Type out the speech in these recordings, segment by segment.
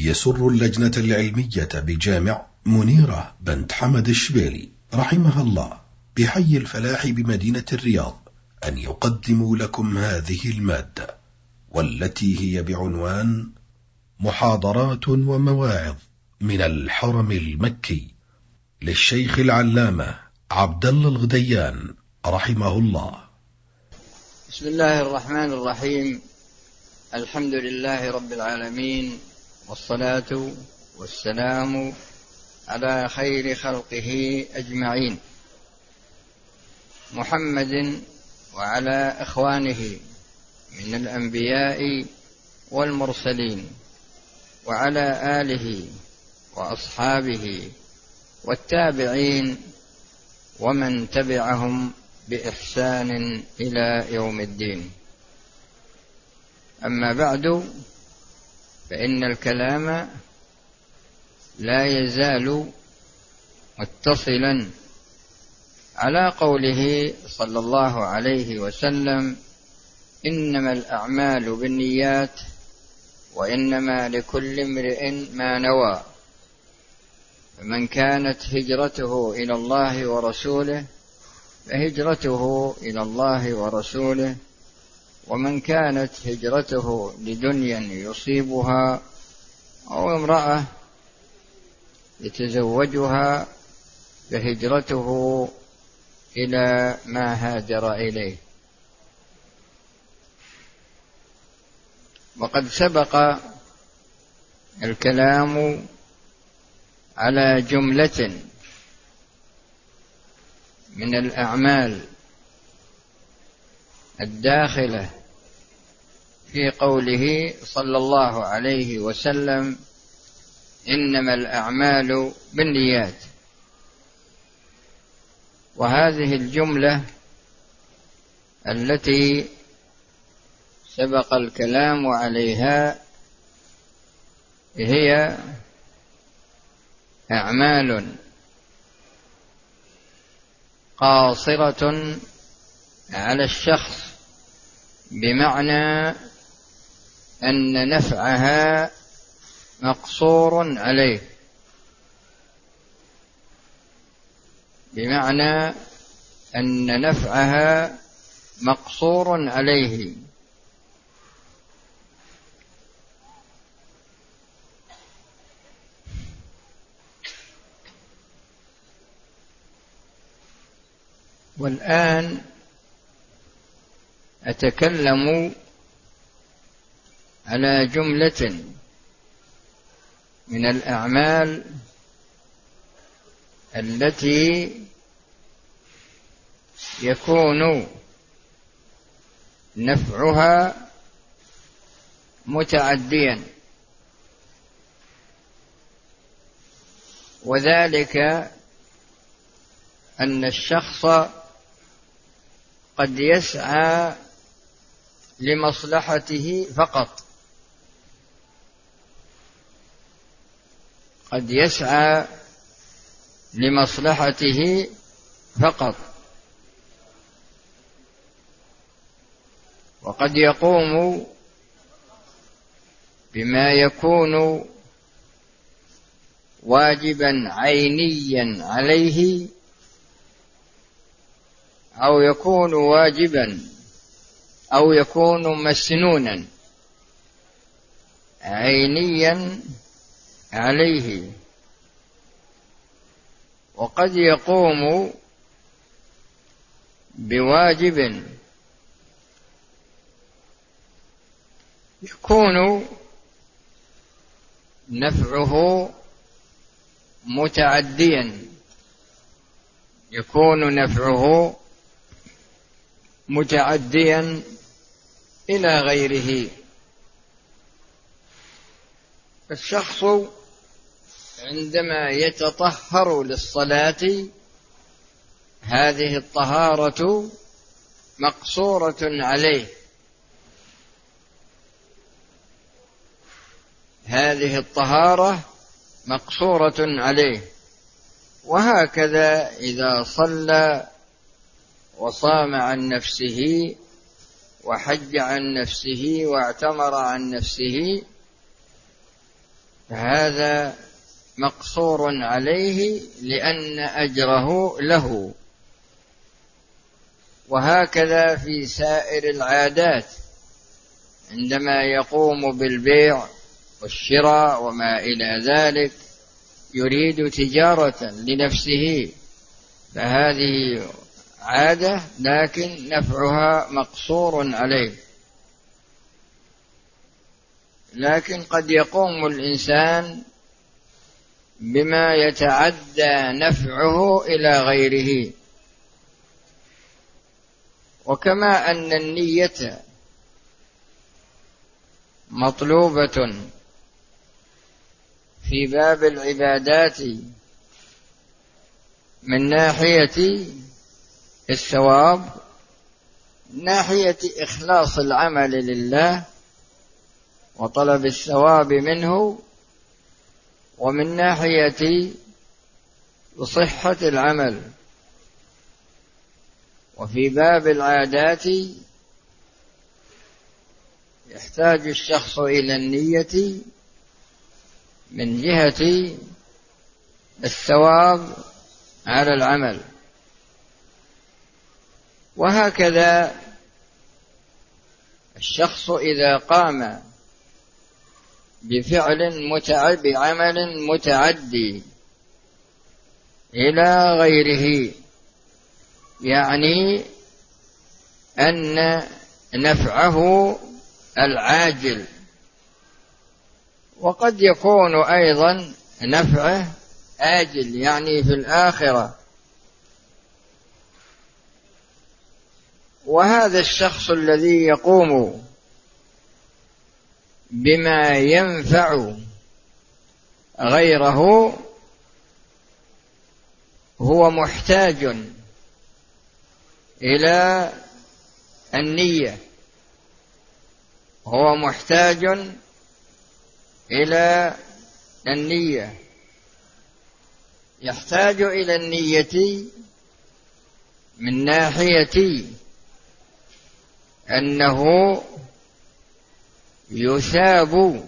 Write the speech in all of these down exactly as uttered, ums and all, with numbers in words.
يسر اللجنة العلمية بجامع منيرة بنت حمد الشبيلي رحمها الله بحي الفلاح بمدينة الرياض أن يقدموا لكم هذه المادة، والتي هي بعنوان محاضرات ومواعظ من الحرم المكي للشيخ العلامة عبد الله الغديان رحمه الله. بسم الله الرحمن الرحيم. الحمد لله رب العالمين، والصلاة والسلام على خير خلقه أجمعين، محمد وعلى إخوانه من الأنبياء والمرسلين، وعلى آله وأصحابه والتابعين ومن تبعهم بإحسان إلى يوم الدين. أما بعد، فإن الكلام لا يزال متصلا على قوله صلى الله عليه وسلم: إنما الأعمال بالنيات وإنما لكل امرئ ما نوى، فمن كانت هجرته إلى الله ورسوله فهجرته إلى الله ورسوله، ومن كانت هجرته لدنيا يصيبها أو امرأة يتزوجها فهجرته إلى ما هاجر إليه. وقد سبق الكلام على جملة من الأعمال الداخلة في قوله صلى الله عليه وسلم: إنما الأعمال بالنيات. وهذه الجملة التي سبق الكلام عليها هي أعمال قاصرة على الشخص، بمعنى أن نفعها مقصور عليه، بمعنى أن نفعها مقصور عليه. والآن أتكلم على جملة من الأعمال التي يكون نفعها متعديا، وذلك أن الشخص قد يسعى لمصلحته فقط، قد يسعى لمصلحته فقط، وقد يقوم بما يكون واجبا عينيا عليه، أو يكون واجبا أو يكون مسنونا عينيا عليه، وقد يقوم بواجب يكون نفعه متعديا، يكون نفعه متعديا إلى غيره. الشخص عندما يتطهر للصلاة هذه الطهارة مقصورة عليه، هذه الطهارة مقصورة عليه. وهكذا إذا صلى وصام عن نفسه وحج عن نفسه واعتمر عن نفسه هذا مقصور عليه لأن أجره له. وهكذا في سائر العادات، عندما يقوم بالبيع والشراء وما إلى ذلك يريد تجارة لنفسه، فهذه عادة لكن نفعها مقصور عليه. لكن قد يقوم الإنسان بما يتعدى نفعه إلى غيره. وكما أن النية مطلوبة في باب العبادات من ناحية الثواب، ناحية إخلاص العمل لله وطلب الثواب منه، ومن ناحية صحة العمل. وفي باب العادات يحتاج الشخص إلى النية من جهة الثواب على العمل. وهكذا الشخص إذا قام بفعل متعب بعمل متعدي إلى غيره، يعني أن نفعه العاجل، وقد يكون أيضا نفعه آجل يعني في الآخرة. وهذا الشخص الذي يقوم بما ينفع غيره هو محتاج إلى النية، هو محتاج إلى النية، يحتاج إلى النية من ناحية أنه يثاب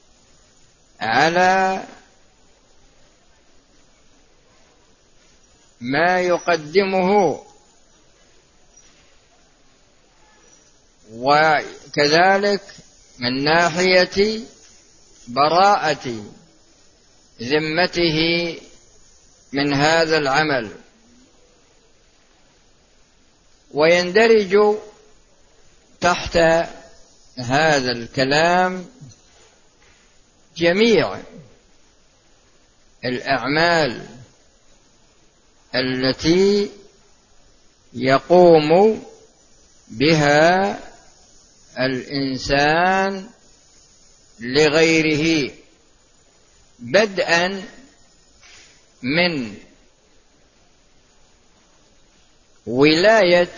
على ما يقدمه، وكذلك من ناحية براءة ذمته من هذا العمل. ويندرج تحت هذا الكلام جميع الأعمال التي يقوم بها الإنسان لغيره، بدءا من ولاية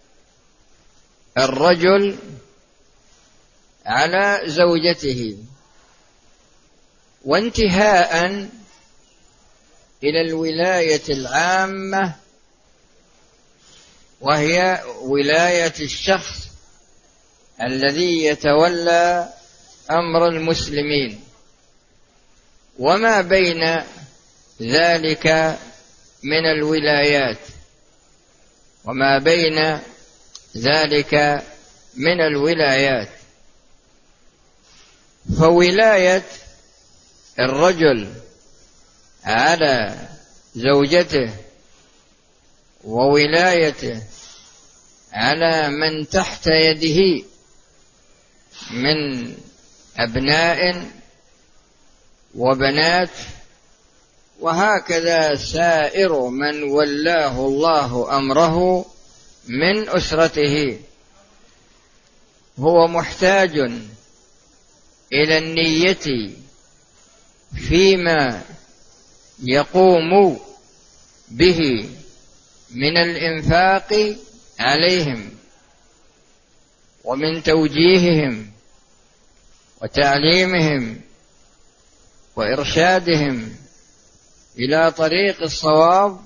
الرجل على زوجته، وانتهاء إلى الولاية العامة وهي ولاية الشخص الذي يتولى أمر المسلمين، وما بين ذلك من الولايات وما بين ذلك من الولايات. فولاية الرجل على زوجته وولايته على من تحت يده من أبناء وبنات، وهكذا سائر من ولاه الله أمره من أسرته، هو محتاج إلى النية فيما يقوم به من الإنفاق عليهم ومن توجيههم وتعليمهم وإرشادهم إلى طريق الصواب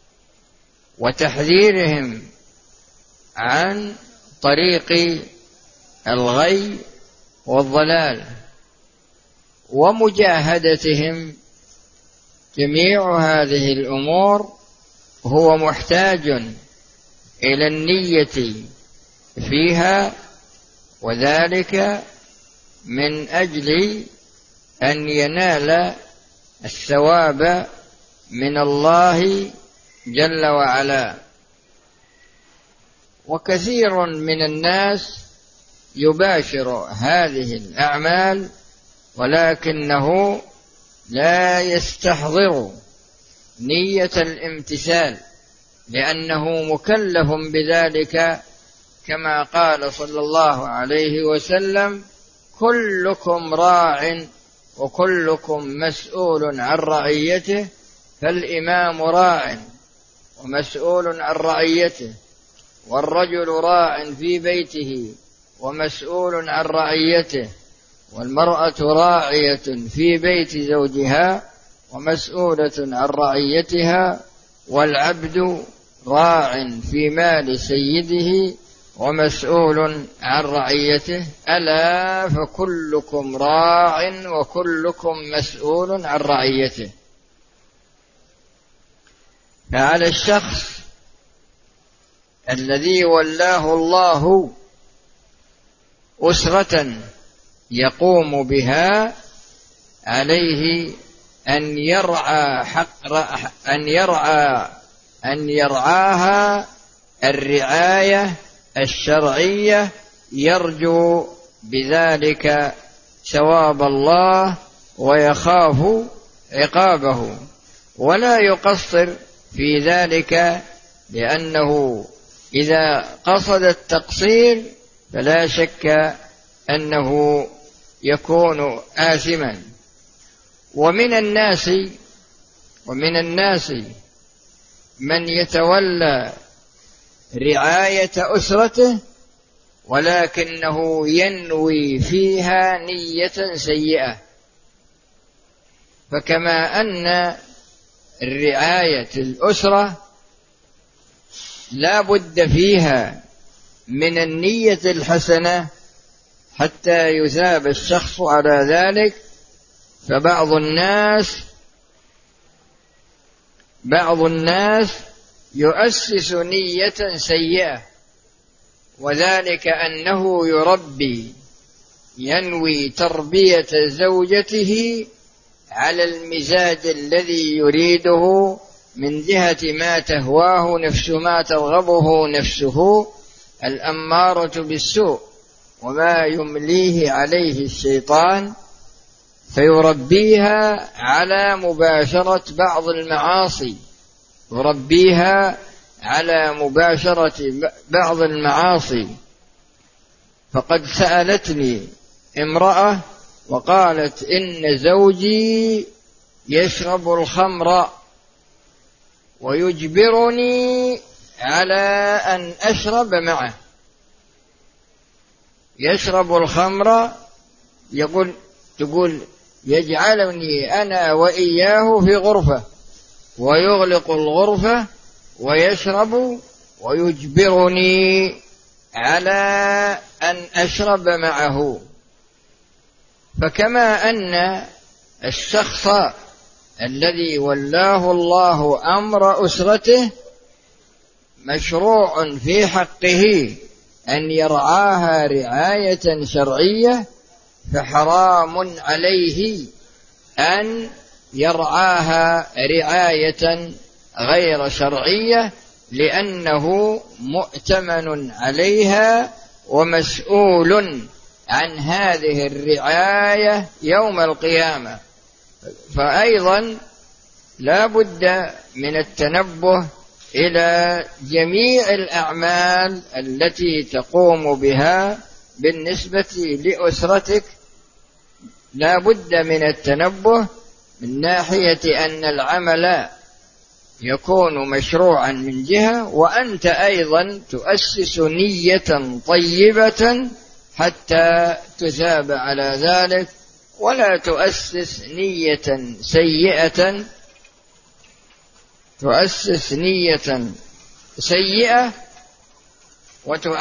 وتحذيرهم عن طريق الغي والضلال. ومجاهدتهم، جميع هذه الأمور هو محتاج إلى النية فيها، وذلك من أجل أن ينال الثواب من الله جل وعلا. وكثير من الناس يباشر هذه الأعمال ولكنه لا يستحضر نية الامتثال، لأنه مكلف بذلك، كما قال صلى الله عليه وسلم: كلكم راع وكلكم مسؤول عن رعيته، فالإمام راع ومسؤول عن رعيته، والرجل راع في بيته ومسؤول عن رعيته، والمرأة راعية في بيت زوجها ومسؤولة عن رعيتها، والعبد راع في مال سيده ومسؤول عن رعيته، ألا فكلكم راع وكلكم مسؤول عن رعيته. فعلى الشخص الذي ولاه الله أسرة يقوم بها عليه أن يرعى حق أن يرعى أن يرعاها الرعاية الشرعية، يرجو بذلك ثواب الله ويخاف عقابه، ولا يقصر في ذلك، لأنه إذا قصد التقصير فلا شك أنه يكون آثما. ومن الناس ومن الناس من يتولى رعاية أسرته ولكنه ينوي فيها نية سيئة، فكما أن رعاية الأسرة لا بد فيها من النية الحسنة حتى يثاب الشخص على ذلك، فبعض الناس بعض الناس يؤسس نية سيئة، وذلك أنه يربي ينوي تربية زوجته على المزاج الذي يريده من جهة ما تهواه نفسه، ما ترغبه نفسه الأمارة بالسوء، وما يمليه عليه الشيطان، فيربيها على مباشرة بعض المعاصي يربيها على مباشرة بعض المعاصي. فقد سألتني امرأة وقالت: إن زوجي يشرب الخمر ويجبرني على أن أشرب معه. يشرب الخمر، يقول تقول يجعلني أنا وإياه في غرفة ويغلق الغرفة ويشرب ويجبرني على أن أشرب معه. فكما أن الشخص الذي ولاه الله أمر أسرته مشروع في حقه أن يرعاها رعاية شرعية، فحرام عليه أن يرعاها رعاية غير شرعية، لأنه مؤتمن عليها ومسؤول عن هذه الرعاية يوم القيامة. فأيضا لا بد من التنبه إلى جميع الأعمال التي تقوم بها بالنسبة لأسرتك. لا بد من التنبه من ناحية أن العمل يكون مشروعا من جهة، وأنت أيضا تؤسس نية طيبة حتى تثاب على ذلك، ولا تؤسس نية سيئة تؤسس نية سيئة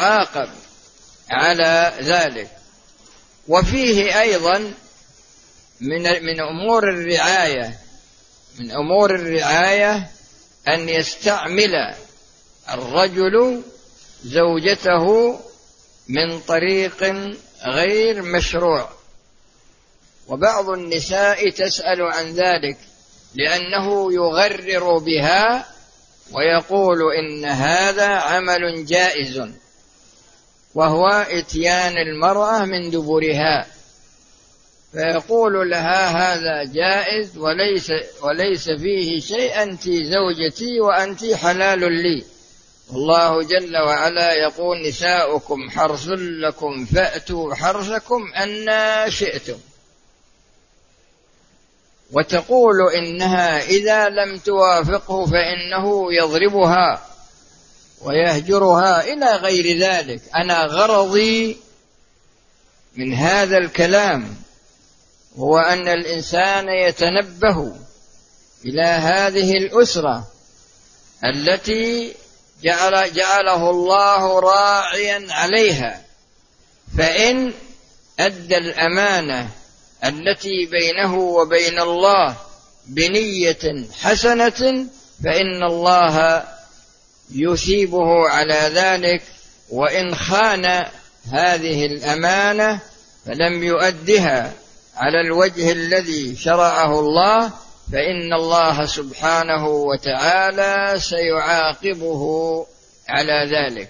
وتعاقب على ذلك. وفيه أيضا من من أمور الرعاية من أمور الرعاية أن يستعمل الرجل زوجته من طريق غير مشروع. وبعض النساء تسأل عن ذلك لأنه يغرر بها ويقول إن هذا عمل جائز، وهو إتيان المرأة من دبرها، فيقول لها هذا جائز وليس, وليس فيه شيء، أنت زوجتي وأنت حلال لي. الله جل وعلا يقول نساؤكم حرث لكم فأتوا حرثكم أن شئتم. وتقول إنها إذا لم توافقه فإنه يضربها ويهجرها إلى غير ذلك. أنا غرضي من هذا الكلام هو أن الإنسان يتنبه إلى هذه الأسرة التي جعل جعله الله راعيا عليها، فإن أدى الأمانة التي بينه وبين الله بنية حسنة فإن الله يثيبه على ذلك، وإن خان هذه الأمانة فلم يؤدها على الوجه الذي شرعه الله فإن الله سبحانه وتعالى سيعاقبه على ذلك.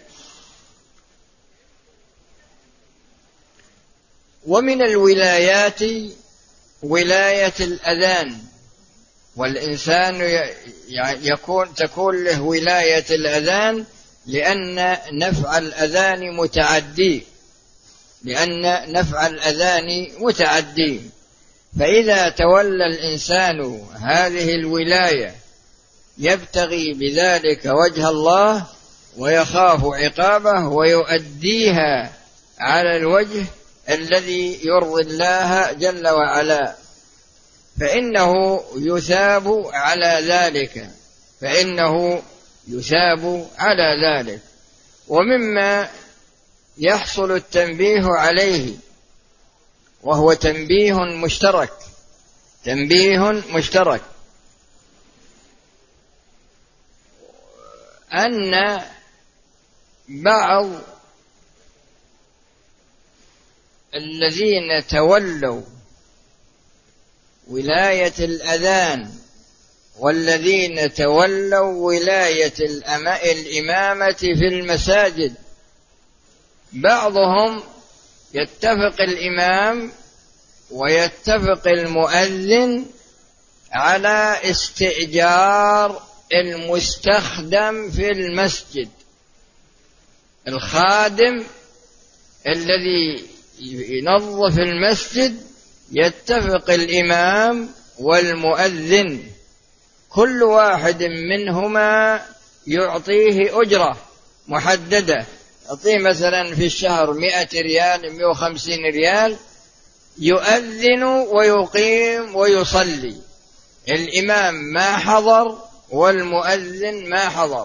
ومن الولايات ولاية الأذان، والإنسان يكون تكون له ولاية الأذان لأن نفع الأذان متعدي لأن نفع الأذان متعدي فإذا تولى الإنسان هذه الولاية يبتغي بذلك وجه الله ويخاف عقابه ويؤديها على الوجه الذي يرضي الله جل وعلا فإنه يثاب على ذلك فإنه يثاب على ذلك. ومما يحصل التنبيه عليه وهو تنبيه مشترك تنبيه مشترك أن بعض الذين تولوا ولاية الأذان والذين تولوا ولاية الإمامة في المساجد بعضهم يتفق الإمام ويتفق المؤذن على استئجار المستخدم في المسجد. الخادم الذي ينظف المسجد يتفق الإمام والمؤذن كل واحد منهما يعطيه أجرة محددة، يعطيه مثلا في الشهر مئة ريال مئة وخمسين ريال يؤذن ويقيم ويصلي، الإمام ما حضر والمؤذن ما حضر.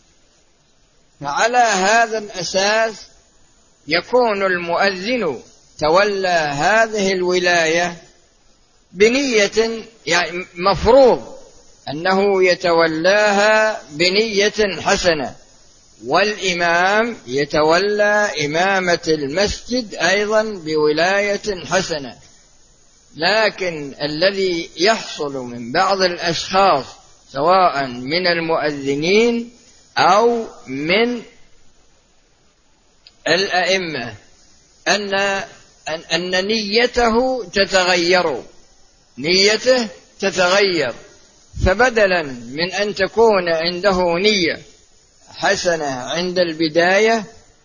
فعلى هذا الأساس يكون المؤذن تولى هذه الولاية بنية، يعني مفروض أنه يتولاها بنية حسنة، والإمام يتولى إمامة المسجد أيضا بولاية حسنة. لكن الذي يحصل من بعض الأشخاص سواء من المؤذنين أو من الأئمة أن أن نيته تتغير نيته تتغير فبدلا من أن تكون عنده نية حسنة عند البداية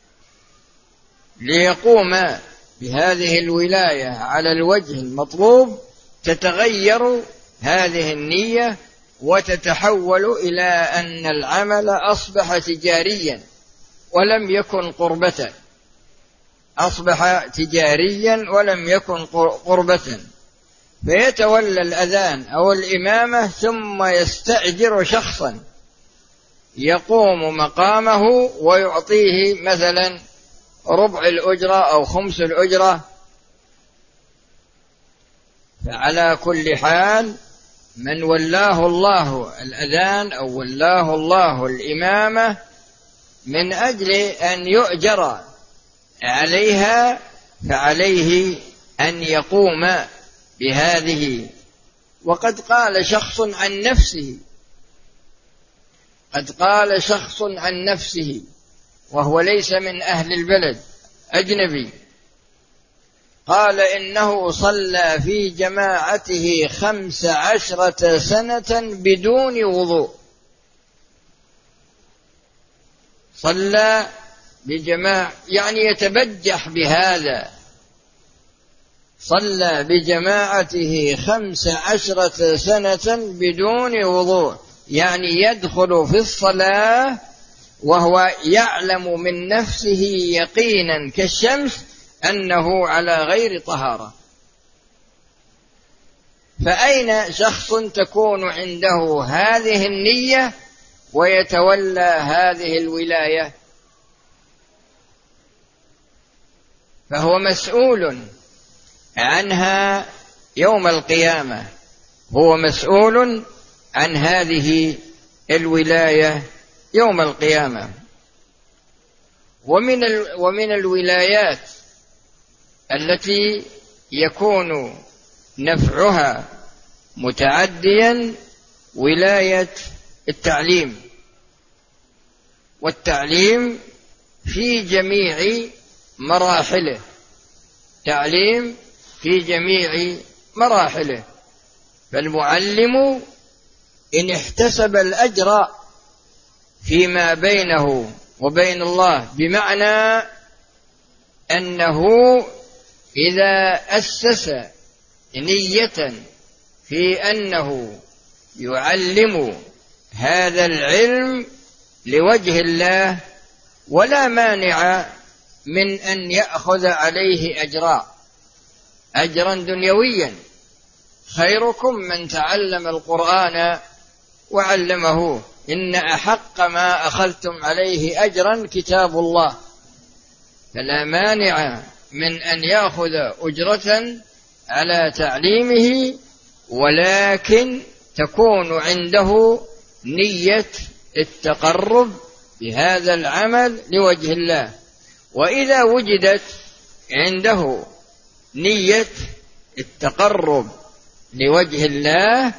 ليقوم بهذه الولاية على الوجه المطلوب تتغير هذه النية وتتحول إلى أن العمل أصبح تجاريا ولم يكن قربة أصبح تجاريا ولم يكن قربة فيتولى الأذان أو الإمامة ثم يستأجر شخصا يقوم مقامه ويعطيه مثلا ربع الأجرة أو خمس الأجرة، فعلى كل حال من ولاه الله الأذان أو ولاه الله الإمامة من أجل أن يؤجر عليها فعليه أن يقوم بهذه. وقد قال شخص عن نفسه قد قال شخص عن نفسه وهو ليس من أهل البلد، أجنبي، قال إنه صلى في جماعته خمس عشرة سنة بدون وضوء. صلى بجماعة يعني يتبجح بهذا، صلى بجماعته خمس عشرة سنة بدون وضوء، يعني يدخل في الصلاة وهو يعلم من نفسه يقينا كالشمس أنه على غير طهارة. فأين شخص تكون عنده هذه النية ويتولى هذه الولاية؟ فهو مسؤول عنها يوم القيامة، هو مسؤول عن هذه الولاية يوم القيامة. ومن ومن الولايات التي يكون نفعها متعديا ولاية التعليم، والتعليم في جميع مراحله، تعليم في جميع مراحله. فالمعلم إن احتسب الأجر فيما بينه وبين الله، بمعنى أنه إذا أسس نية في أنه يعلم هذا العلم لوجه الله ولا مانع من أن يأخذ عليه أجرا أجرا دنيويا. خيركم من تعلم القرآن وعلمه، إن أحق ما أخذتم عليه أجرا كتاب الله. فلا مانع من أن يأخذ أجرة على تعليمه، ولكن تكون عنده نية التقرب بهذا العمل لوجه الله. وإذا وجدت عنده نية التقرب لوجه الله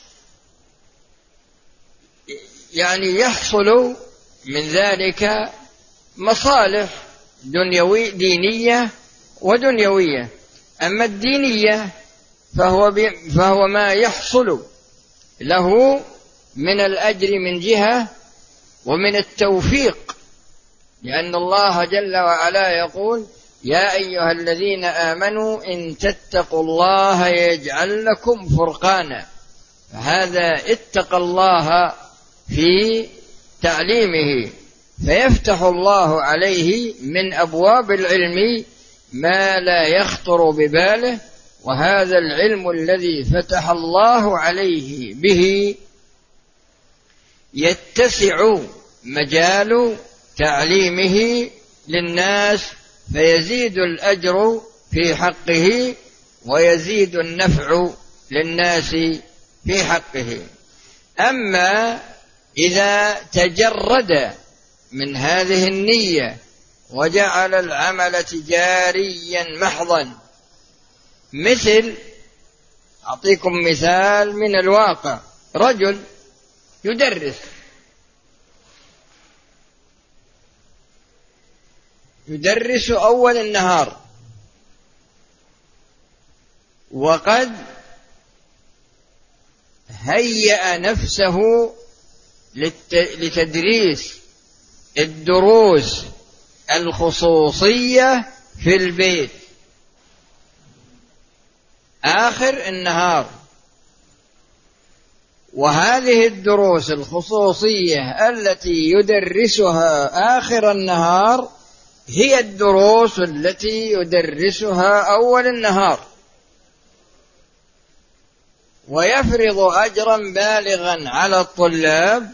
يعني يحصل من ذلك مصالح دنيوي دينية ودنيوية. أما الدينية فهو, فهو ما يحصل له من الأجر من جهة ومن التوفيق، لأن الله جل وعلا يقول: يا أيها الذين آمنوا إن تتقوا الله يجعل لكم فرقانا. فهذا اتقى الله في تعليمه، فيفتح الله عليه من أبواب العلم ما لا يخطر بباله، وهذا العلم الذي فتح الله عليه به يتسع مجال تعليمه للناس، فيزيد الأجر في حقه ويزيد النفع للناس في حقه. أما إذا تجرد من هذه النية وجعل العمل تجاريا محضا، مثل أعطيكم مثال من الواقع: رجل يدرس يدرس أول النهار، وقد هيأ نفسه لتدريس الدروس الخصوصية في البيت آخر النهار. وهذه الدروس الخصوصية التي يدرسها آخر النهار هي الدروس التي يدرسها أول النهار، ويفرض أجرا بالغا على الطلاب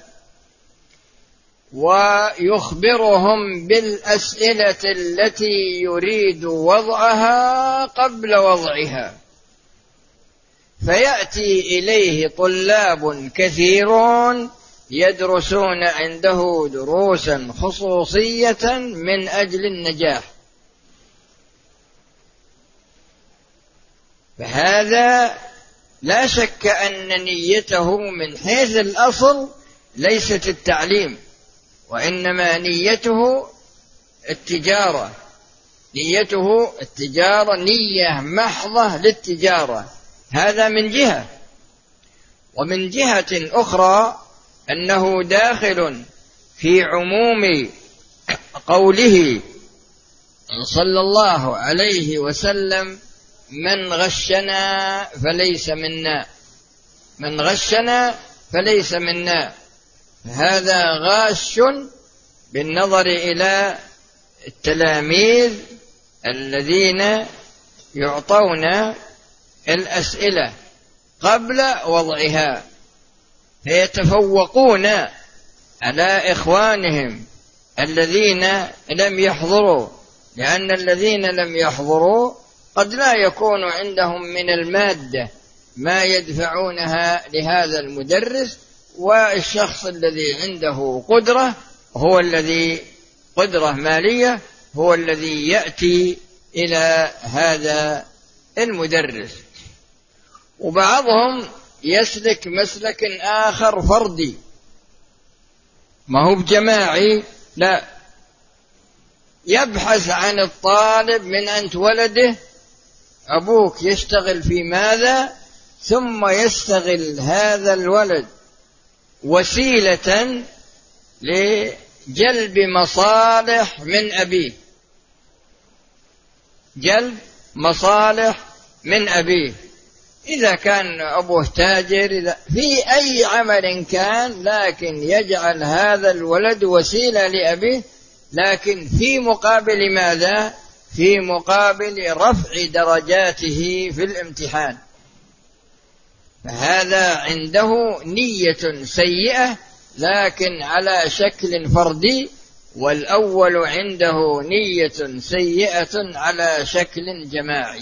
ويخبرهم بالأسئلة التي يريد وضعها قبل وضعها. فيأتي إليه طلاب كثيرون يدرسون عنده دروسا خصوصية من أجل النجاح. فهذا لا شك أن نيته من حيث الأصل ليست التعليم، وإنما نيته التجارة، نيته التجارة، نية محضة للتجارة. هذا من جهة. ومن جهة أخرى أنه داخل في عموم قوله صلى الله عليه وسلم: من غشنا فليس منا، من غشنا فليس منا. هذا غاش بالنظر إلى التلاميذ الذين يعطون الأسئلة قبل وضعها فيتفوقون على إخوانهم الذين لم يحضروا، لأن الذين لم يحضروا قد لا يكون عندهم من المادة ما يدفعونها لهذا المدرس، والشخص الذي عنده قدرة هو الذي قدرة مالية هو الذي يأتي إلى هذا المدرس. وبعضهم يسلك مسلك آخر فردي، ما هو بجماعي، لا، يبحث عن الطالب من أنت ولده، أبوك يشتغل في ماذا، ثم يستغل هذا الولد وسيلة لجلب مصالح من أبيه، جلب مصالح من أبيه. إذا كان أبوه تاجر، إذا في أي عمل كان، لكن يجعل هذا الولد وسيلة لأبيه، لكن في مقابل ماذا؟ في مقابل رفع درجاته في الامتحان. فهذا عنده نية سيئة لكن على شكل فردي، والأول عنده نية سيئة على شكل جماعي.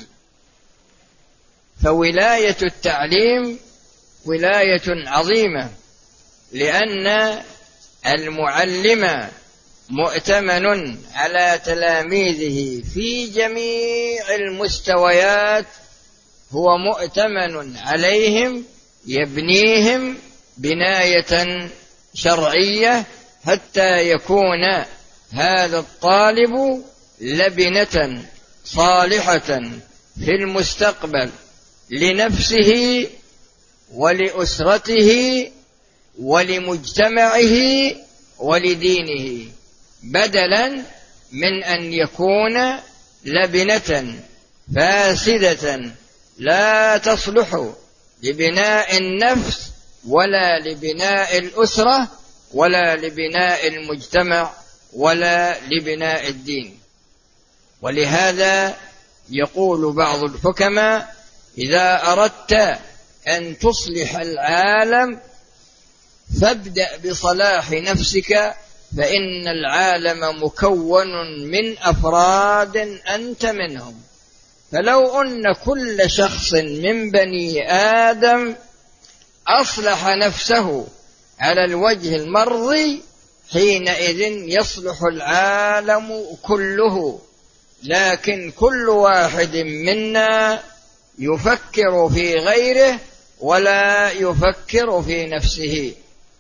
فولاية التعليم ولاية عظيمة، لأن المعلم مؤتمن على تلاميذه في جميع المستويات، هو مؤتمن عليهم، يبنيهم بناية شرعية حتى يكون هذا الطالب لبنة صالحة في المستقبل لنفسه ولأسرته ولمجتمعه ولدينه، بدلا من أن يكون لبنة فاسدة لا تصلح لبناء النفس ولا لبناء الأسرة ولا لبناء المجتمع ولا لبناء الدين. ولهذا يقول بعض الحكماء: إذا أردت أن تصلح العالم فابدأ بصلاح نفسك، فإن العالم مكون من أفراد أنت منهم. فلو أن كل شخص من بني آدم أصلح نفسه على الوجه المرضي، حينئذ يصلح العالم كله. لكن كل واحد منا يفكر في غيره ولا يفكر في نفسه.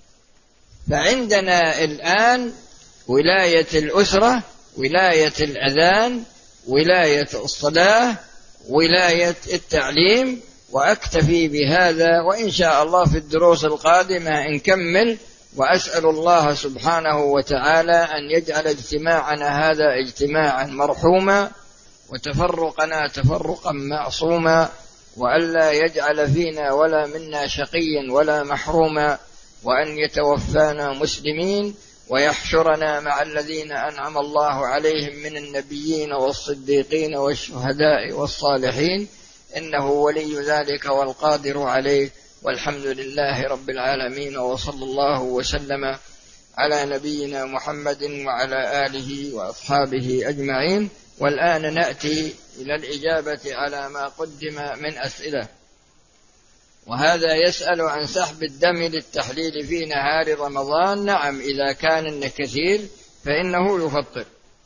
فعندنا الآن ولاية الأسرة، ولاية الأذان، ولاية الصلاة، ولاية التعليم. وأكتفي بهذا، وإن شاء الله في الدروس القادمة نكمل. وأسأل الله سبحانه وتعالى أن يجعل اجتماعنا هذا اجتماعا مرحوما، وتفرقنا تفرقا معصوما، وألا يجعل فينا ولا منا شقيا ولا محروما، وأن يتوفانا مسلمين، ويحشرنا مع الذين أنعم الله عليهم من النبيين والصديقين والشهداء والصالحين، إنه ولي ذلك والقادر عليه. والحمد لله رب العالمين، وصلى الله وسلم على نبينا محمد وعلى آله وأصحابه أجمعين. والآن نأتي إلى الإجابة على ما قدم من أسئلة. وهذا يسأل عن سحب الدم للتحليل في نهار رمضان. نعم، إذا كان كثير فإنه يفطر.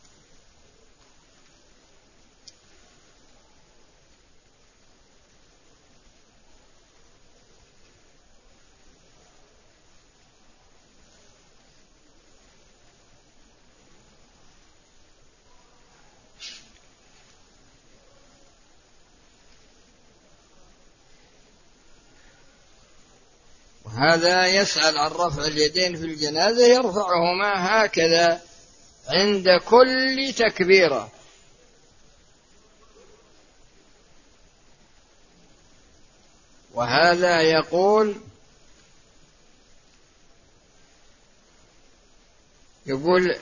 هذا يسأل عن رفع اليدين في الجنازة، يرفعهما هكذا عند كل تكبيرة، وهذا يقول يقول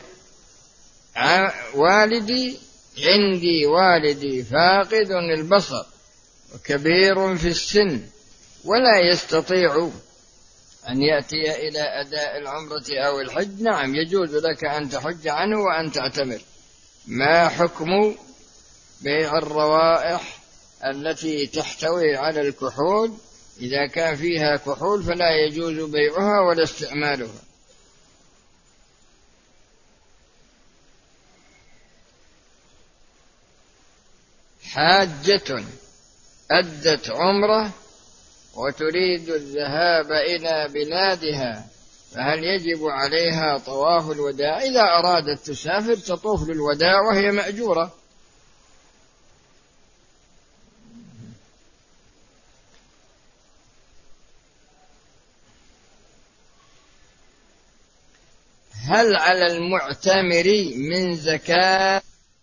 والدي عندي والدي فاقد البصر وكبير في السن ولا يستطيع أن يأتي إلى أداء العمرة أو الحج. نعم، يجوز لك أن تحج عنه وأن تعتمر. ما حكم بيع الروائح التي تحتوي على الكحول؟ إذا كان فيها كحول فلا يجوز بيعها ولا استعمالها. حاجة أدت عمره وتريد الذهاب إلى بلادها، فهل يجب عليها طواف الوداع؟ إذا أرادت تسافر تطوف للوداع وهي مأجورة. هل على المعتمر من زكاة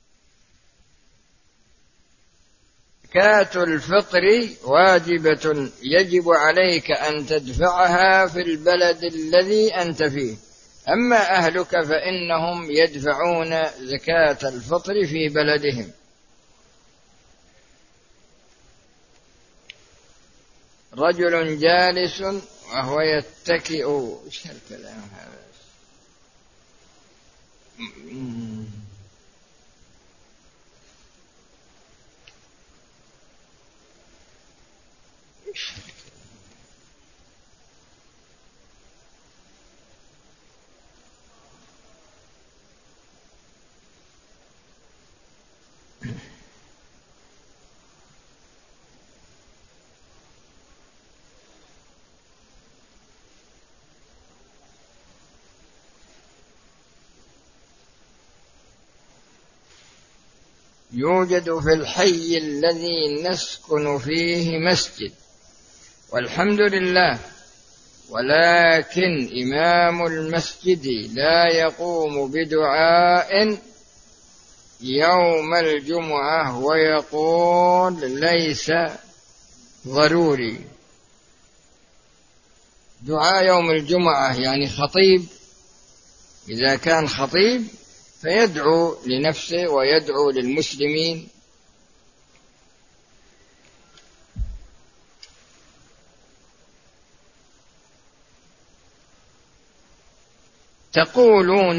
زكاة الفطر واجبة يجب عليك أن تدفعها في البلد الذي أنت فيه، أما أهلك فإنهم يدفعون زكاة الفطر في بلدهم. رجل جالس وهو يتكئ. إيش الكلام هذا؟ يوجد في الحي الذي نسكن فيه مسجد والحمد لله، ولكن إمام المسجد لا يقوم بدعاء يوم الجمعة ويقول ليس ضروري. دعاء يوم الجمعة يعني خطيب، إذا كان خطيب فيدعو لنفسه ويدعو للمسلمين. تقولون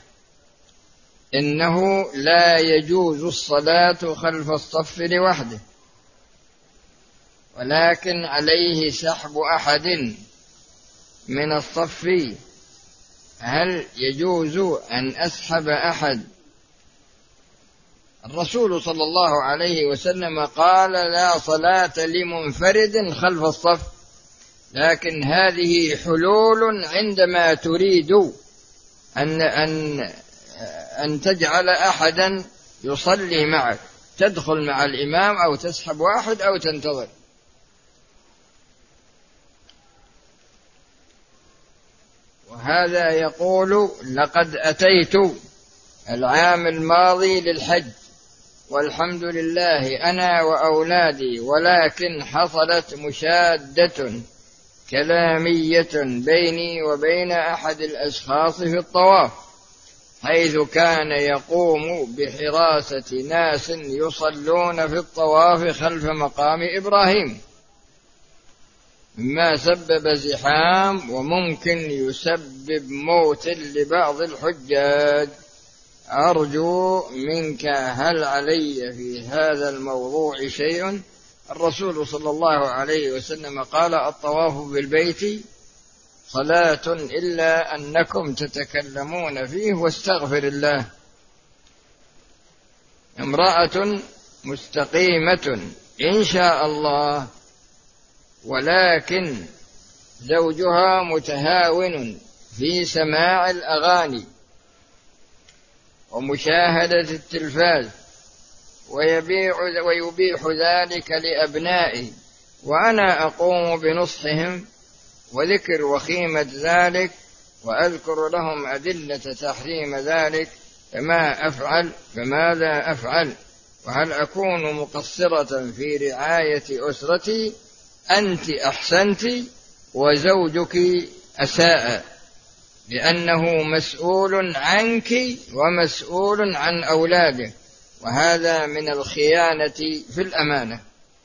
إنه لا يجوز الصلاة خلف الصف لوحده، ولكن عليه سحب أحد من الصف، هل يجوز أن أسحب أحد؟ الرسول صلى الله عليه وسلم قال لا صلاة لمنفرد خلف الصف، لكن هذه حلول عندما تريد أن, أن, أن تجعل أحدا يصلي معك، تدخل مع الإمام أو تسحب واحد أو تنتظر. وهذا يقول لقد أتيت العام الماضي للحج والحمد لله أنا وأولادي، ولكن حصلت مشادة كلامية بيني وبين أحد الأشخاص في الطواف، حيث كان يقوم بحراسة ناس يصلون في الطواف خلف مقام إبراهيم، مما سبب زحام وممكن يسبب موت لبعض الحجاج. أرجو منك هل علي في هذا الموضوع شيء؟ الرسول صلى الله عليه وسلم قال: الطواف بالبيت صلاة إلا أنكم تتكلمون فيه واستغفر الله. امرأة مستقيمة إن شاء الله، ولكن زوجها متهاون في سماع الأغاني ومشاهدة التلفاز ويبيع ويبيح ذلك لأبنائي، وأنا أقوم بنصحهم وذكر وخيمة ذلك وأذكر لهم أدلة تحريم ذلك، فما أفعل فماذا أفعل؟ وهل أكون مقصرة في رعاية أسرتي؟ أنت أحسنت وزوجك أساء، لأنه مسؤول عنك ومسؤول عن أولاده، وهذا من الخيانة في الأمانة.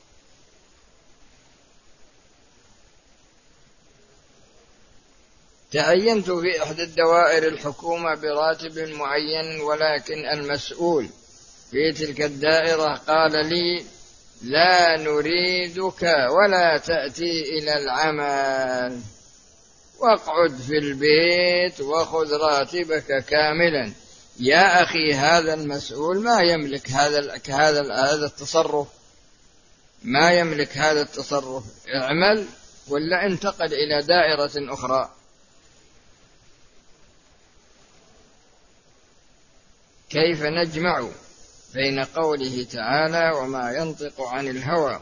تعينت في إحدى الدوائر الحكومة براتب معين، ولكن المسؤول في تلك الدائرة قال لي: لا نريدك ولا تأتي إلى العمل، واقعد في البيت وخذ راتبك كاملا. يا أخي، هذا المسؤول ما يملك هذا هذا هذا التصرف، ما يملك هذا التصرف. اعمل ولا انتقل إلى دائرة أخرى. كيف نجمع بين قوله تعالى: وما ينطق عن الهوى،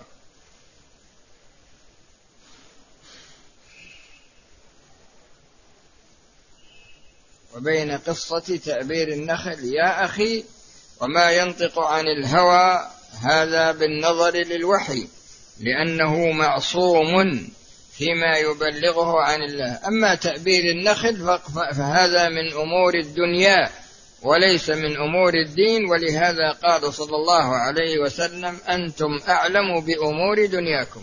وبين قصة تأبير النخل؟ يا أخي، وما ينطق عن الهوى هذا بالنظر للوحي، لأنه معصوم فيما يبلغه عن الله. أما تأبير النخل فهذا من أمور الدنيا وليس من أمور الدين، ولهذا قال صلى الله عليه وسلم: أنتم أعلم بأمور دنياكم.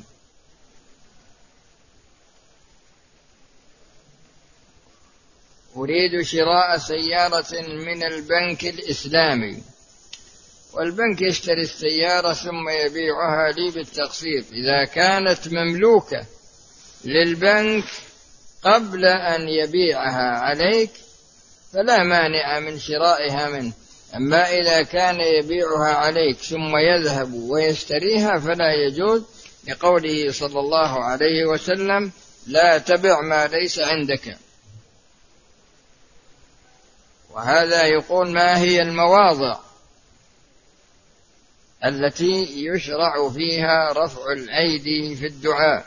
أريد شراء سيارة من البنك الإسلامي، والبنك يشتري السيارة ثم يبيعها لي بالتقسيط. إذا كانت مملوكة للبنك قبل أن يبيعها عليك فلا مانع من شرائها منه، أما إذا كان يبيعها عليك ثم يذهب ويشتريها فلا يجوز، لقوله صلى الله عليه وسلم: لا تبع ما ليس عندك. وهذا يقول: ما هي المواضع التي يشرع فيها رفع الأيدي في الدعاء؟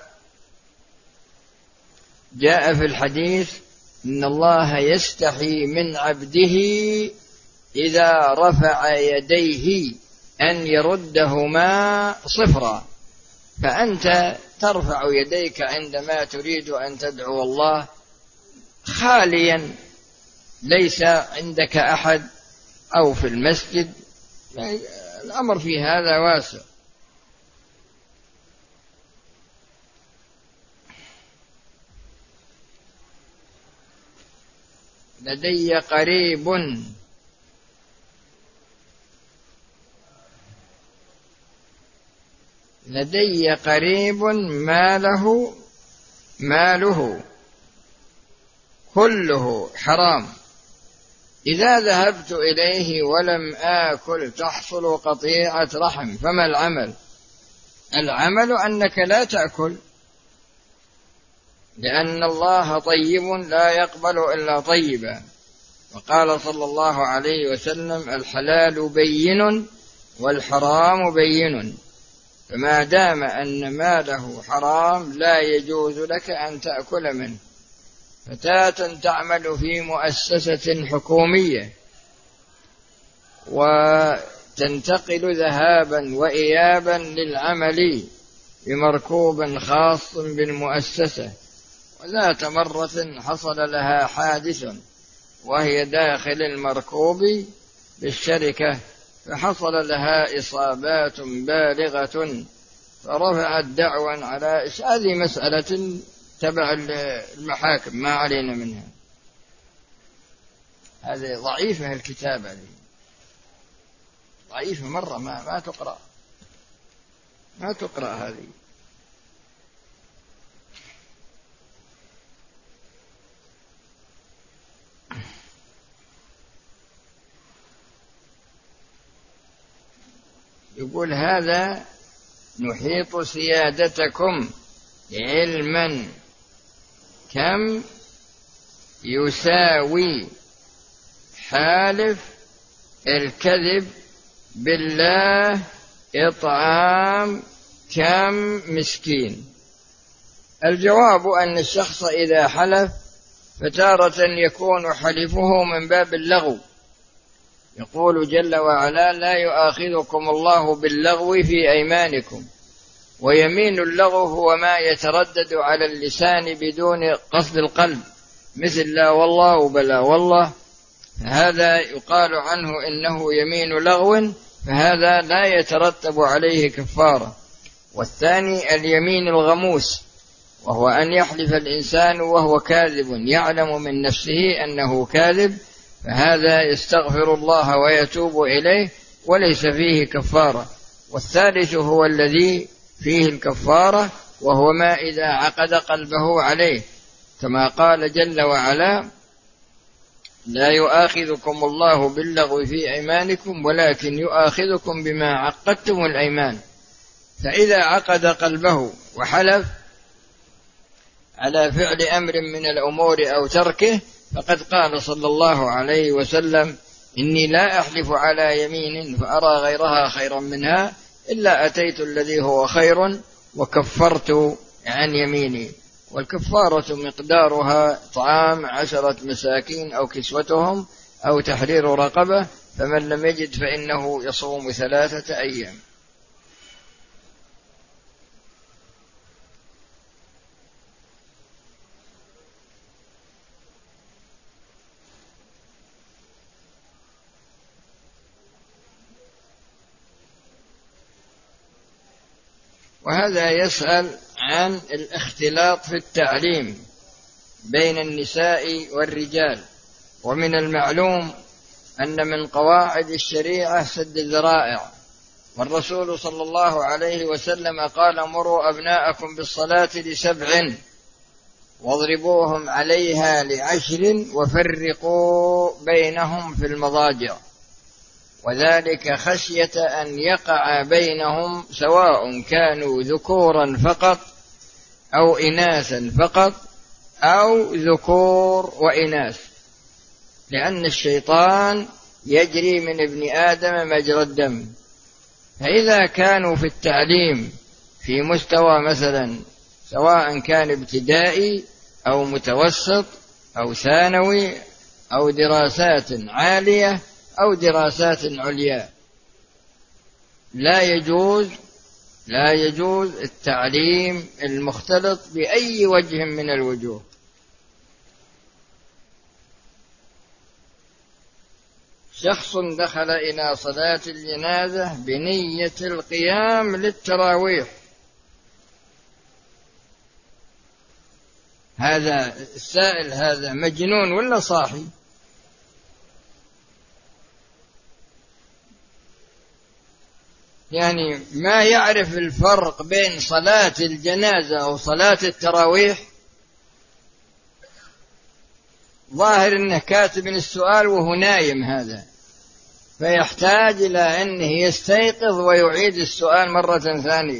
جاء في الحديث: إن الله يستحي من عبده إذا رفع يديه أن يردهما صفرا. فأنت ترفع يديك عندما تريد أن تدعو الله خاليا، ليس عندك أحد أو في المسجد، الأمر في هذا واسع. لدي قريب لدي قريب ماله ماله كله حرام، إذا ذهبت إليه ولم آكل تحصل قطيعة رحم، فما العمل؟ العمل أنك لا تأكل، لأن الله طيب لا يقبل إلا طيبا. وقال صلى الله عليه وسلم: الحلال بين والحرام بين، فما دام أن ماله حرام لا يجوز لك أن تأكل منه. فتاة تعمل في مؤسسة حكومية وتنتقل ذهابا وإيابا للعمل بمركوب خاص بالمؤسسة، وذات مرة حصل لها حادث وهي داخل المركوب بالشركة، فحصل لها إصابات بالغة، فرفعت دعوى على هذه مسألة تبع المحاكم ما علينا منها. هذه ضعيفة الكتابة، ضعيفة مرة ما, ما تقرأ. ما تقرأ هذه. يقول هذا نحيط سيادتكم علما كم يساوي حالف الكذب بالله إطعام كم مسكين. الجواب أن الشخص إذا حلف فتارة يكون حلفه من باب اللغو. يقول جل وعلا: لا يؤاخذكم الله باللغو في أيمانكم. ويمين اللغو هو ما يتردد على اللسان بدون قصد القلب، مثل لا والله وبلا والله، هذا يقال عنه إنه يمين لغو، فهذا لا يترتب عليه كفارة. والثاني اليمين الغموس، وهو أن يحلف الإنسان وهو كاذب يعلم من نفسه أنه كاذب، فهذا يستغفر الله ويتوب إليه وليس فيه كفارة. والثالث هو الذي فيه الكفارة، وهو ما إذا عقد قلبه عليه، كما قال جل وعلا: لا يؤاخذكم الله باللغو في أيمانكم ولكن يؤاخذكم بما عقدتم الأيمان. فإذا عقد قلبه وحلف على فعل أمر من الأمور أو تركه، فقد قال صلى الله عليه وسلم: إني لا أحلف على يمين فأرى غيرها خيرا منها إلا أتيت الذي هو خير وكفرت عن يميني. والكفارة مقدارها طعام عشرة مساكين أو كسوتهم أو تحرير رقبة، فمن لم يجد فإنه يصوم ثلاثة أيام. وهذا يسأل عن الاختلاط في التعليم بين النساء والرجال. ومن المعلوم أن من قواعد الشريعة سد الذرائع، والرسول صلى الله عليه وسلم قال: مروا أبناءكم بالصلاة لسبع واضربوهم عليها لعشر وفرقوا بينهم في المضاجع، وذلك خشية أن يقع بينهم سواء كانوا ذكورا فقط أو إناثا فقط أو ذكور وإناث، لأن الشيطان يجري من ابن آدم مجرى الدم. فإذا كانوا في التعليم في مستوى مثلا سواء كان ابتدائي أو متوسط أو ثانوي أو دراسات عالية أو دراسات عليا، لا يجوز لا يجوز التعليم المختلط بأي وجه من الوجوه. شخص دخل إلى صلاة الجنازة بنية القيام للتراويح، هذا السائل هذا مجنون ولا صاحي؟ يعني ما يعرف الفرق بين صلاة الجنازة أو صلاة التراويح؟ ظاهر أنه كاتب السؤال وهو نايم هذا، فيحتاج إلى أنه يستيقظ ويعيد السؤال مرة ثانية.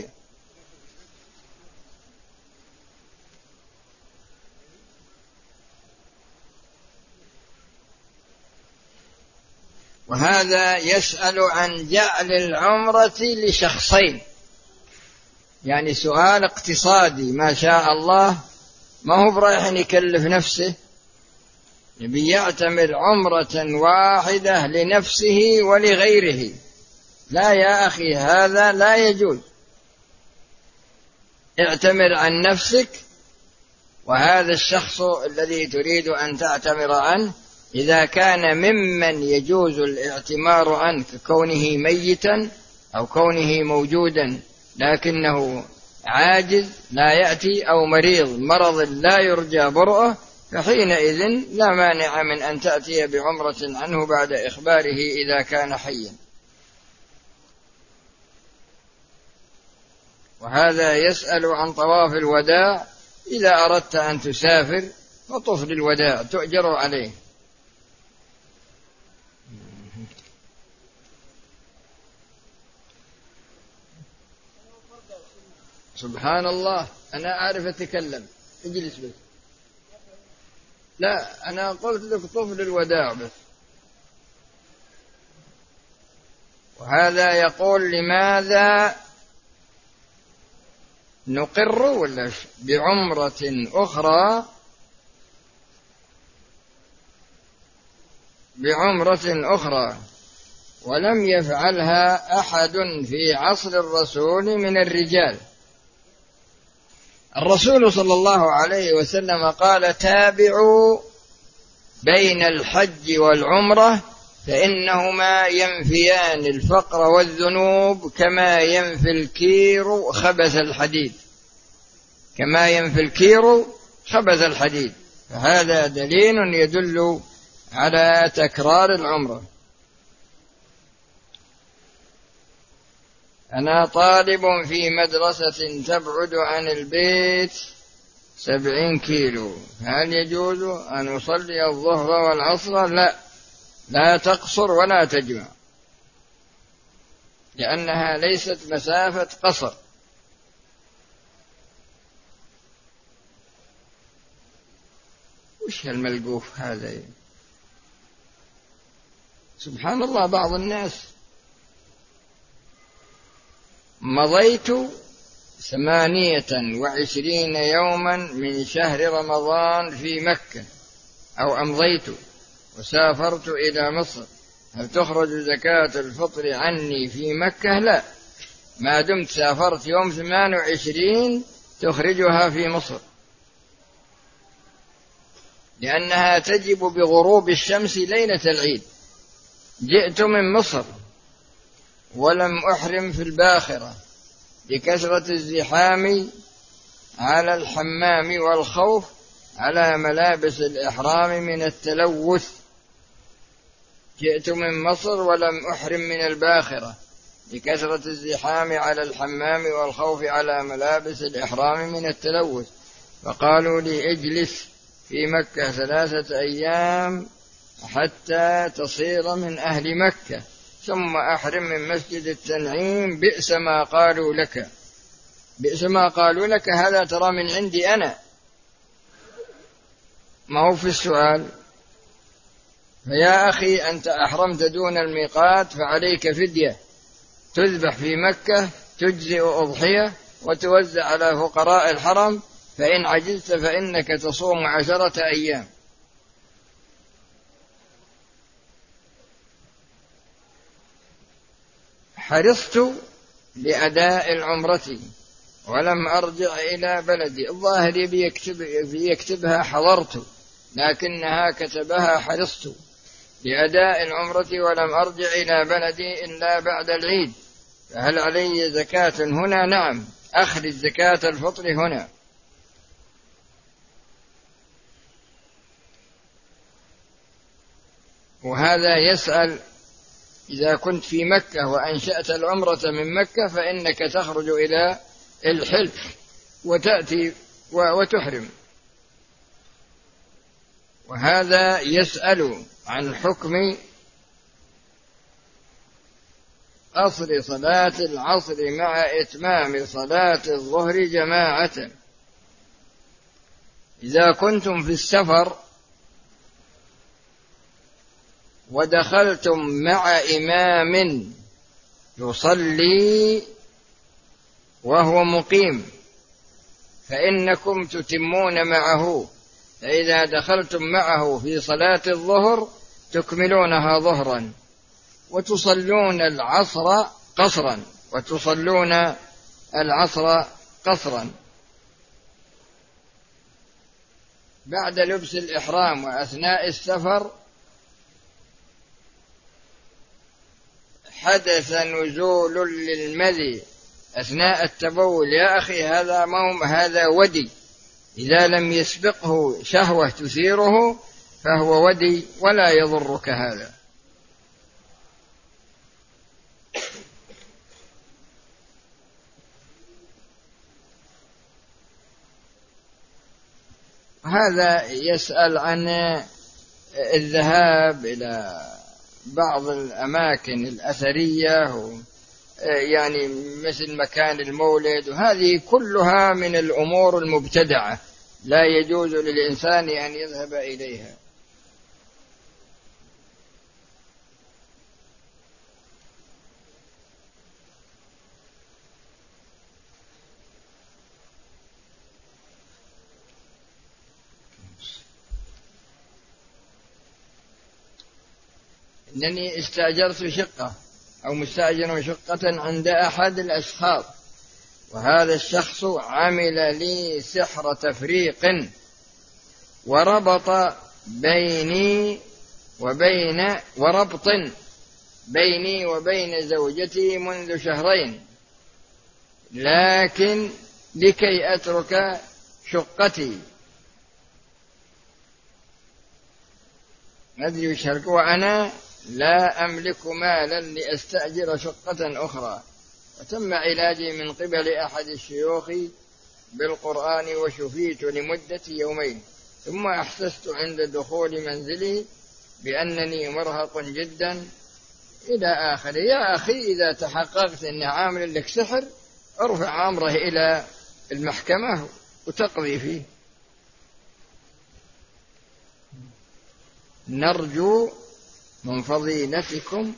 وهذا يسأل عن جعل العمرة لشخصين، يعني سؤال اقتصادي ما شاء الله، ما هو برايح يكلف نفسه، يبي يعتمر عمرة واحدة لنفسه ولغيره. لا يا أخي، هذا لا يجوز. اعتمر عن نفسك، وهذا الشخص الذي تريد أن تعتمر عنه إذا كان ممن يجوز الاعتمار عنه ككونه ميتا أو كونه موجودا لكنه عاجز لا يأتي أو مريض مرض لا يرجى برؤه، فحينئذ لا مانع من أن تأتي بعمرة عنه بعد إخباره إذا كان حيا. وهذا يسأل عن طواف الوداع: إذا أردت أن تسافر فطف للوداع تؤجر عليه. سبحان الله، أنا أعرف أتكلم، اجلس بس. لا، أنا قلت لك طف للوداع بس. وهذا يقول: لماذا نقر ولا بعمرة أخرى بعمرة أخرى ولم يفعلها أحد في عصر الرسول من الرجال؟ الرسول صلى الله عليه وسلم قال: تابعوا بين الحج والعمرة فإنهما ينفيان الفقر والذنوب كما ينفي الكير خبث الحديد كما ينفي الكير خبث الحديد. فهذا دليل يدل على تكرار العمرة. أنا طالب في مدرسة تبعد عن البيت سبعين كيلو، هل يجوز أن أصلي الظهر والعصر؟ لا، لا تقصر ولا تجمع، لأنها ليست مسافة قصر. وش الملقوف هذا؟ سبحان الله، بعض الناس. مضيت ثمانية وعشرين يوما من شهر رمضان في مكة، أو أمضيت وسافرت إلى مصر، هل تخرج زكاة الفطر عني في مكة؟ لا، ما دمت سافرت يوم ثمان وعشرين تخرجها في مصر، لأنها تجب بغروب الشمس ليلة العيد. جئت من مصر ولم أحرم في الباخرة لكثرة الزحام على الحمام والخوف على ملابس الإحرام من التلوث. جئت من مصر ولم أحرم من الباخرة لكثرة الزحام على الحمام والخوف على ملابس الإحرام من التلوث، فقالوا لي: اجلس في مكة ثلاثة أيام حتى تصير من أهل مكة ثم أحرم من مسجد التنعيم. بئس ما قالوا لك، بئس ما قالوا لك، هذا ترى من عندي أنا، ما هو في السؤال. فيا أخي، أنت أحرمت دون الميقات فعليك فدية، تذبح في مكة، تجزئ أضحية وتوزع على فقراء الحرم، فإن عجزت فإنك تصوم عشرة أيام. حرصت لأداء العمرة ولم أرجع إلى بلدي. الظاهر بيكتب بيكتبها حضرت، لكنها كتبها حرصت لأداء العمرة ولم أرجع إلى بلدي إلا بعد العيد، فهل علي زكاة هنا؟ نعم، أخرج زكاة الفطر هنا. وهذا يسأل: إذا كنت في مكة وأنشأت العمرة من مكة فإنك تخرج إلى الحل وتأتي وتحرم. وهذا يسأل عن حكم قصر صلاة العصر مع إتمام صلاة الظهر جماعة. إذا كنتم في السفر ودخلتم مع إمام يصلي وهو مقيم فإنكم تتمون معه، فإذا دخلتم معه في صلاة الظهر تكملونها ظهرا وتصلون العصر قصرا وتصلون العصر قصرا. بعد لبس الإحرام وأثناء السفر حدث نزول للمذي أثناء التبول، يا أخي هذا ما هذا ودي، إذا لم يسبقه شهوة تثيره فهو ودي ولا يضرك هذا. هذا يسأل عن الذهاب إلى بعض الأماكن الأثرية، يعني مثل مكان المولد، وهذه كلها من الأمور المبتدعة لا يجوز للإنسان أن يذهب إليها. إنني استأجرت شقة أو مستأجر شقة عند أحد الأشخاص، وهذا الشخص عمل لي سحر تفريق وربط بيني وبين وربط بيني وبين زوجتي منذ شهرين، لكن لكي أترك شقتي أدري وشرك، وأنا لا أملك مالا لأستأجر شقة أخرى، وتم علاجي من قبل أحد الشيوخ بالقرآن وشفيت لمدة يومين، ثم أحسست عند دخول منزلي بأنني مرهق جدا إلى آخره. يا أخي إذا تحققت أن عامل لك سحر ارفع أمره إلى المحكمة وتقضي فيه. نرجو من فضيلتكم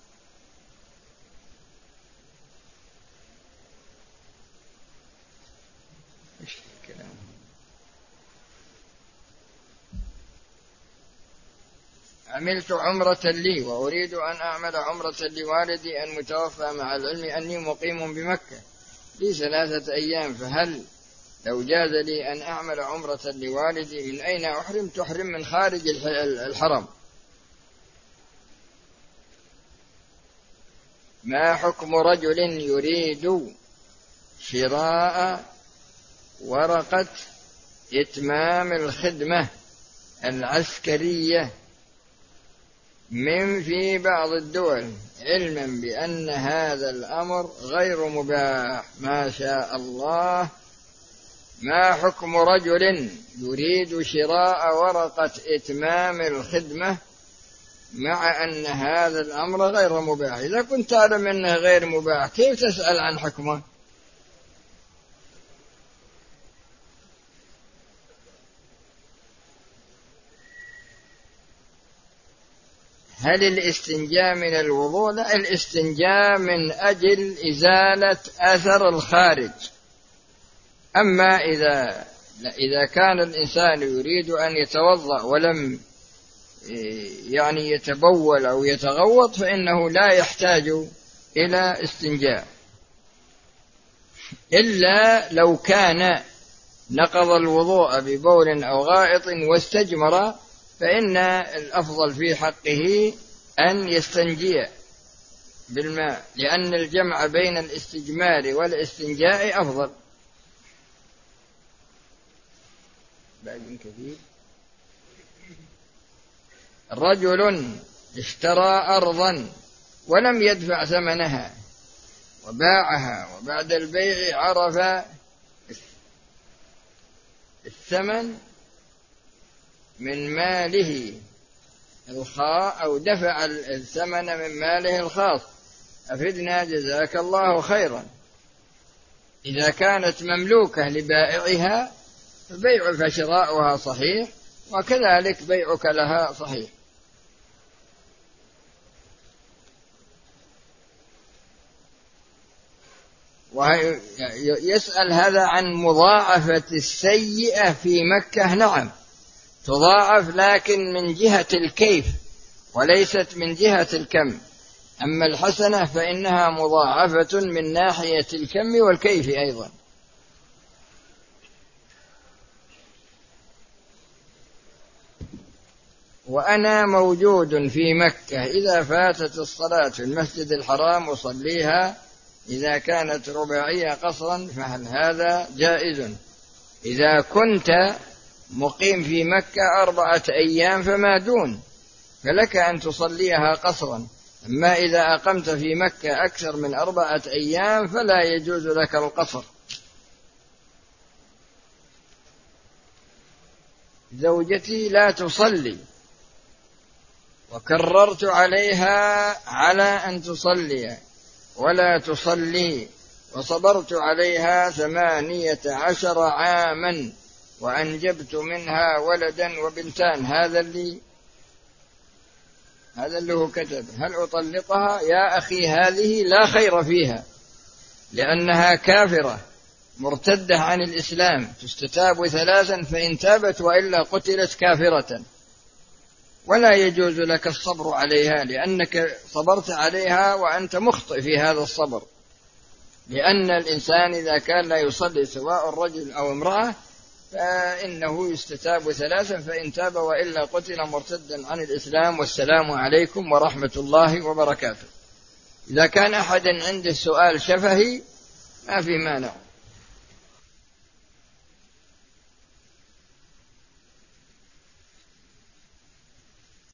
عملت عمرة لي وأريد أن أعمل عمرة لوالدي المتوفى، مع العلم أني مقيم بمكة لي ثلاثة أيام، فهل لو جاز لي أن أعمل عمرة لوالدي من أين أحرم؟ تحرم من خارج الحرم. ما حكم رجل يريد شراء ورقة إتمام الخدمة العسكرية من في بعض الدول، علما بأن هذا الأمر غير مباح؟ ما شاء الله. ما حكم رجل يريد شراء ورقة إتمام الخدمة مع أن هذا الأمر غير مباح؟ إذا كنت تعلم أنه غير مباح كيف تسأل عن حكمه؟ هل الاستنجاء من الوضوء؟ لا، الاستنجاء من أجل إزالة أثر الخارج. أما إذا إذا كان الإنسان يريد أن يتوضأ ولم يعني يتبول أو يتغوط فإنه لا يحتاج إلى استنجاء، إلا لو كان نقض الوضوء ببول أو غائط واستجمر، فإن الأفضل في حقه أن يستنجي بالماء، لأن الجمع بين الاستجمار والاستنجاء أفضل. كثير. رجل اشترى أرضا ولم يدفع ثمنها وباعها، وبعد البيع عرف الثمن من ماله الخاص أو دفع الثمن من ماله الخاص. أفدنا جزاك الله خيرا. إذا كانت مملوكة لبائعها فبيع فشراؤها صحيح، وكذلك بيعك لها صحيح. ويسأل هذا عن مضاعفة السيئة في مكة. نعم تضاعف، لكن من جهة الكيف وليست من جهة الكم. أما الحسنة فإنها مضاعفة من ناحية الكم والكيف أيضا. وأنا موجود في مكة، إذا فاتت الصلاة في المسجد الحرام أصليها إذا كانت رباعية قصرا، فهل هذا جائز؟ إذا كنت مقيم في مكة أربعة أيام فما دون، فلك أن تصليها قصرا. أما إذا أقمت في مكة أكثر من أربعة أيام فلا يجوز لك القصر. زوجتي لا تصلي، وكررت عليها على أن تصلي ولا تصلي، وصبرت عليها ثمانية عشر عاما وأنجبت منها ولدا وبنتان. هذا اللي هذا اللي هو كتب. هل أطلقها؟ يا أخي هذه لا خير فيها، لأنها كافرة مرتدة عن الإسلام، تستتاب ثلاثا فإن تابت وإلا قتلت كافرة، ولا يجوز لك الصبر عليها، لأنك صبرت عليها وأنت مخطئ في هذا الصبر، لأن الإنسان إذا كان لا يصلي سواء الرجل أو امرأة فإنه يستتاب ثلاثا فإن تاب وإلا قتل مرتدا عن الإسلام. والسلام عليكم ورحمة الله وبركاته. إذا كان أحد عنده سؤال شفهي ما في مانع.